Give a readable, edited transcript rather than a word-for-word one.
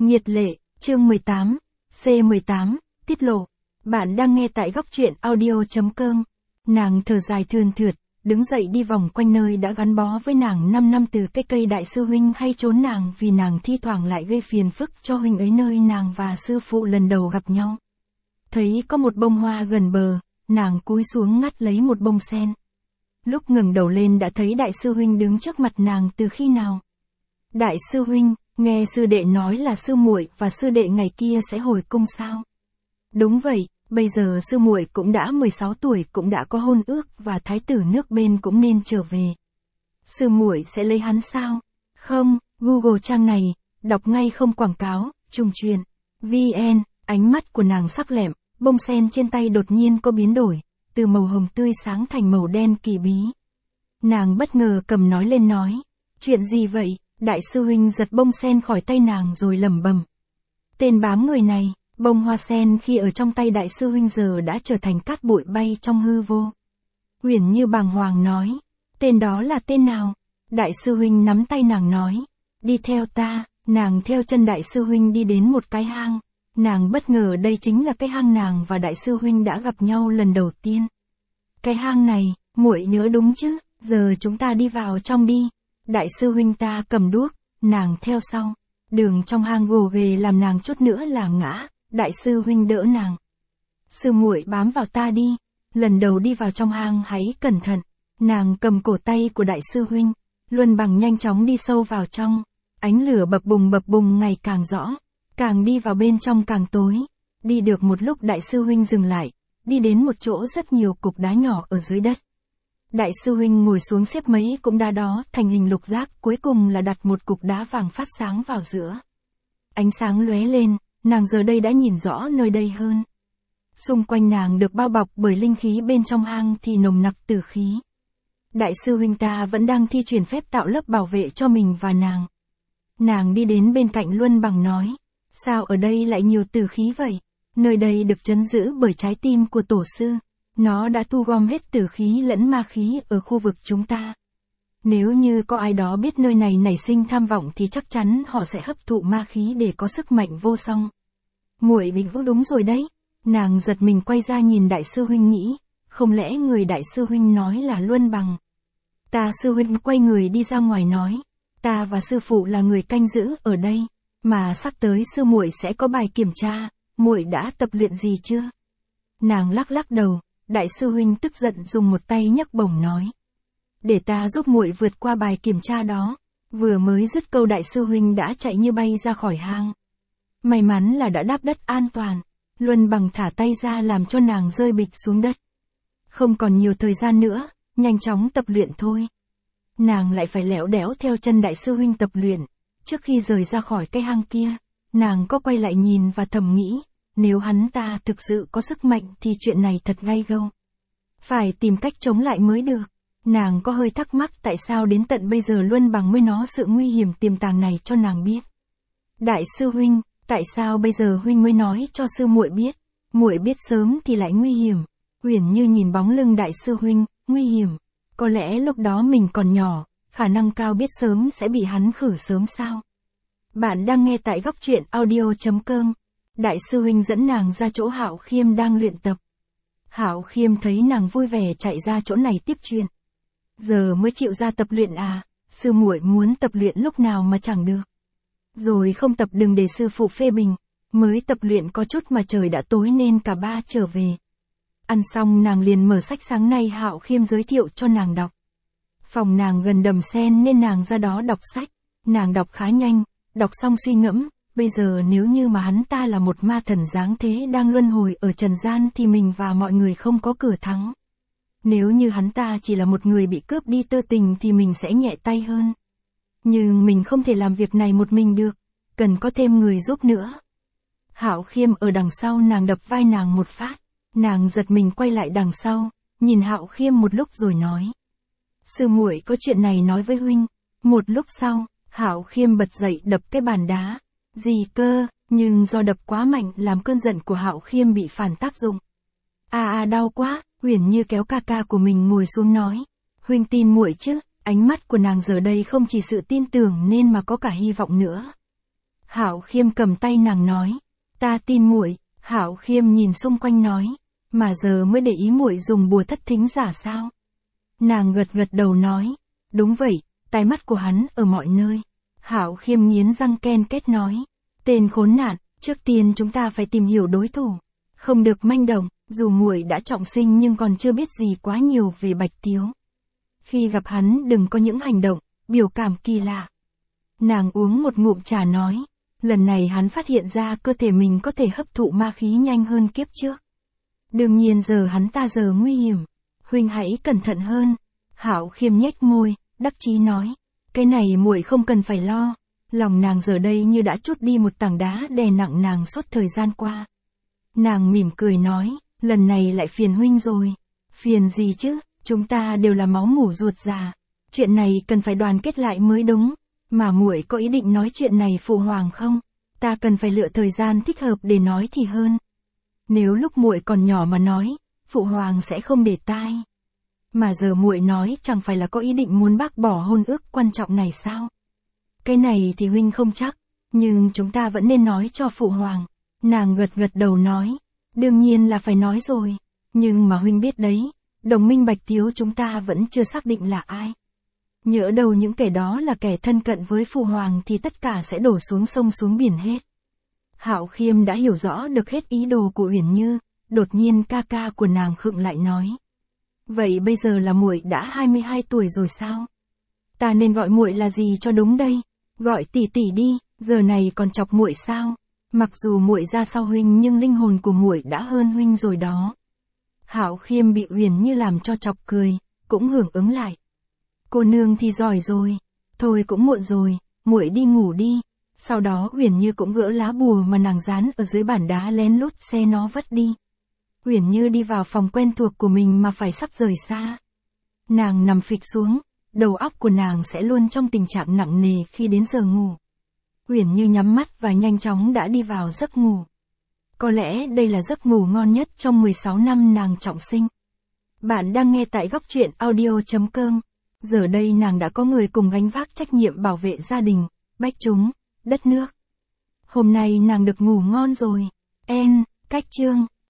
Nghiệt lệ, chương 18, C18, tiết lộ. Bạn đang nghe tại góc truyện audio.com. Nàng thở dài thườn thượt, đứng dậy đi vòng quanh nơi đã gắn bó với nàng 5 năm từ cái cây đại sư huynh hay trốn nàng vì nàng thi thoảng lại gây phiền phức cho huynh ấy nơi nàng và sư phụ lần đầu gặp nhau. Thấy có một bông hoa gần bờ, nàng cúi xuống ngắt lấy một bông sen. Lúc ngẩng đầu lên đã thấy đại sư huynh đứng trước mặt nàng từ khi nào. Đại sư huynh, nghe sư đệ nói là sư muội và sư đệ ngày kia sẽ hồi cung sao? Đúng vậy, bây giờ sư muội cũng đã 16 tuổi, cũng đã có hôn ước và thái tử nước bên cũng nên trở về. Sư muội sẽ lấy hắn sao? Không, Google trang này, đọc ngay không quảng cáo, trùng truyền. VN, ánh mắt của nàng sắc lẹm, bông sen trên tay đột nhiên có biến đổi, từ màu hồng tươi sáng thành màu đen kỳ bí. Nàng bất ngờ cầm nói lên nói, chuyện gì vậy? Đại sư huynh giật bông sen khỏi tay nàng rồi lẩm bẩm. Tên bám người này, bông hoa sen khi ở trong tay đại sư huynh giờ đã trở thành cát bụi bay trong hư vô. Uyển Như bàng hoàng nói, tên đó là tên nào? Đại sư huynh nắm tay nàng nói, đi theo ta. Nàng theo chân đại sư huynh đi đến một cái hang. Nàng bất ngờ đây chính là cái hang nàng và đại sư huynh đã gặp nhau lần đầu tiên. Cái hang này, muội nhớ đúng chứ? Giờ chúng ta đi vào trong đi. Đại sư huynh ta cầm đuốc, nàng theo sau. Đường trong hang gồ ghề làm nàng chút nữa là ngã, đại sư huynh đỡ nàng. Sư muội bám vào ta đi, lần đầu đi vào trong hang hãy cẩn thận. Nàng cầm cổ tay của đại sư huynh, Luân Bằng nhanh chóng đi sâu vào trong. Ánh lửa bập bùng ngày càng rõ, càng đi vào bên trong càng tối. Đi được một lúc đại sư huynh dừng lại, đi đến một chỗ rất nhiều cục đá nhỏ ở dưới đất. Đại sư huynh ngồi xuống xếp mấy cục đá đó thành hình lục giác, cuối cùng là đặt một cục đá vàng phát sáng vào giữa. Ánh sáng lóe lên, nàng giờ đây đã nhìn rõ nơi đây hơn. Xung quanh nàng được bao bọc bởi linh khí, bên trong hang thì nồng nặc tử khí. Đại sư huynh ta vẫn đang thi triển phép tạo lớp bảo vệ cho mình và nàng. Nàng đi đến bên cạnh Luân Bằng nói, sao ở đây lại nhiều tử khí vậy? Nơi đây được trấn giữ bởi trái tim của tổ sư. Nó đã thu gom hết tử khí lẫn ma khí ở khu vực chúng ta. Nếu như có ai đó biết nơi này nảy sinh tham vọng thì chắc chắn họ sẽ hấp thụ ma khí để có sức mạnh vô song. Muội định vũ đúng rồi đấy. Nàng giật mình quay ra nhìn đại sư huynh nghĩ, không lẽ người đại sư huynh nói là Luân Bằng? Ta sư huynh quay người đi ra ngoài nói, ta và sư phụ là người canh giữ ở đây, mà sắp tới sư muội sẽ có bài kiểm tra, muội đã tập luyện gì chưa? Nàng lắc đầu. Đại sư huynh tức giận dùng một tay nhấc bổng nói, để ta giúp muội vượt qua bài kiểm tra đó. Vừa mới dứt câu đại sư huynh đã chạy như bay ra khỏi hang. May mắn là đã đáp đất an toàn. Luân Bằng thả tay ra làm cho nàng rơi bịch xuống đất. Không còn nhiều thời gian nữa, nhanh chóng tập luyện thôi. Nàng lại phải lẻo đẻo theo chân đại sư huynh tập luyện. Trước khi rời ra khỏi cái hang kia, nàng có quay lại nhìn và thầm nghĩ, nếu hắn ta thực sự có sức mạnh thì chuyện này thật gay gâu. Phải tìm cách chống lại mới được. Nàng có hơi thắc mắc tại sao đến tận bây giờ Luân Bằng mới nói sự nguy hiểm tiềm tàng này cho nàng biết. Đại sư huynh, tại sao bây giờ huynh mới nói cho sư muội biết? Muội biết sớm thì lại nguy hiểm. Uyển Như nhìn bóng lưng đại sư huynh, nguy hiểm. Có lẽ lúc đó mình còn nhỏ, khả năng cao biết sớm sẽ bị hắn khử sớm sao? Bạn đang nghe tại góc truyện audio.com. Đại sư huynh dẫn nàng ra chỗ Hạo Khiêm đang luyện tập. Hạo Khiêm thấy nàng vui vẻ chạy ra chỗ này tiếp chuyện. Giờ mới chịu ra tập luyện à? Sư muội muốn tập luyện lúc nào mà chẳng được. Rồi không tập đừng để sư phụ phê bình. Mới tập luyện có chút mà trời đã tối nên cả ba trở về. Ăn xong nàng liền mở sách sáng nay Hạo Khiêm giới thiệu cho nàng đọc. Phòng nàng gần đầm sen nên nàng ra đó đọc sách. Nàng đọc khá nhanh, đọc xong suy ngẫm. Bây giờ nếu như mà hắn ta là một ma thần giáng thế đang luân hồi ở trần gian thì mình và mọi người không có cửa thắng. Nếu như hắn ta chỉ là một người bị cướp đi tơ tình thì mình sẽ nhẹ tay hơn. Nhưng mình không thể làm việc này một mình được, cần có thêm người giúp nữa. Hạo Khiêm ở đằng sau nàng đập vai nàng một phát. Nàng giật mình quay lại đằng sau, nhìn Hạo Khiêm một lúc rồi nói. Sư muội có chuyện này nói với huynh. Một lúc sau, Hạo Khiêm bật dậy đập cái bàn đá. Gì cơ, nhưng do đập quá mạnh làm cơn giận của Hạo Khiêm bị phản tác dụng. Đau quá, Uyển Như kéo ca ca của mình ngồi xuống nói. Huynh tin muội chứ? Ánh mắt của nàng giờ đây không chỉ sự tin tưởng nên mà có cả hy vọng nữa. Hạo Khiêm cầm tay nàng nói, ta tin muội. Hạo Khiêm nhìn xung quanh nói, mà giờ mới để ý muội dùng bùa thất thính giả sao? Nàng gật gật đầu nói, đúng vậy, tai mắt của hắn ở mọi nơi. Hạo Khiêm nghiến răng ken kết nói, tên khốn nạn, trước tiên chúng ta phải tìm hiểu đối thủ, không được manh động, dù muội đã trọng sinh nhưng còn chưa biết gì quá nhiều về Bạch Tiếu. Khi gặp hắn đừng có những hành động, biểu cảm kỳ lạ. Nàng uống một ngụm trà nói, lần này hắn phát hiện ra cơ thể mình có thể hấp thụ ma khí nhanh hơn kiếp trước. Đương nhiên giờ hắn ta giờ nguy hiểm, huynh hãy cẩn thận hơn. Hạo Khiêm nhếch môi, đắc chí nói, cái này muội không cần phải lo. Lòng nàng giờ đây như đã trút đi một tảng đá đè nặng nàng suốt thời gian qua. Nàng mỉm cười nói, lần này lại phiền huynh rồi. Phiền gì chứ, chúng ta đều là máu mủ ruột già. Chuyện này cần phải đoàn kết lại mới đúng. Mà muội có ý định nói chuyện này phụ hoàng không? Ta cần phải lựa thời gian thích hợp để nói thì hơn. Nếu lúc muội còn nhỏ mà nói, phụ hoàng sẽ không để tai. Mà giờ muội nói chẳng phải là có ý định muốn bác bỏ hôn ước quan trọng này sao? Cái này thì huynh không chắc, nhưng chúng ta vẫn nên nói cho phụ hoàng. Nàng gật gật đầu nói, đương nhiên là phải nói rồi, nhưng mà huynh biết đấy, đồng minh Bạch Tiếu chúng ta vẫn chưa xác định là ai. Nhỡ đâu những kẻ đó là kẻ thân cận với phụ hoàng thì tất cả sẽ đổ xuống sông xuống biển hết. Hạo Khiêm đã hiểu rõ được hết ý đồ của Uyển Như, đột nhiên ca ca của nàng khựng lại nói. Vậy bây giờ là muội đã 22 tuổi rồi sao? Ta nên gọi muội là gì cho đúng đây? Gọi tỷ tỷ đi, giờ này còn chọc muội sao? Mặc dù muội ra sau huynh nhưng linh hồn của muội đã hơn huynh rồi đó. Hạo Khiêm bị Uyển Như làm cho chọc cười, cũng hưởng ứng lại. Cô nương thì giỏi rồi, thôi cũng muộn rồi, muội đi ngủ đi. Sau đó Uyển Như cũng gỡ lá bùa mà nàng dán ở dưới bàn đá lén lút xe nó vất đi. Uyển Như đi vào phòng quen thuộc của mình mà phải sắp rời xa. Nàng nằm phịch xuống, đầu óc của nàng sẽ luôn trong tình trạng nặng nề khi đến giờ ngủ. Uyển Như nhắm mắt và nhanh chóng đã đi vào giấc ngủ. Có lẽ đây là giấc ngủ ngon nhất trong 16 năm nàng trọng sinh. Bạn đang nghe tại Góc Truyện Audio.com. Giờ đây nàng đã có người cùng gánh vác trách nhiệm bảo vệ gia đình, bách chúng, đất nước. Hôm nay nàng được ngủ ngon rồi. Cách chương.